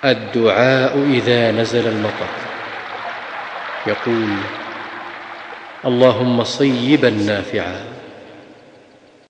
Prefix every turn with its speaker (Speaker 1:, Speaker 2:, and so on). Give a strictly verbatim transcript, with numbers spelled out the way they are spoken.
Speaker 1: الدعاء إذا نزل المطر، يقول: اللهم صيبا نافعا.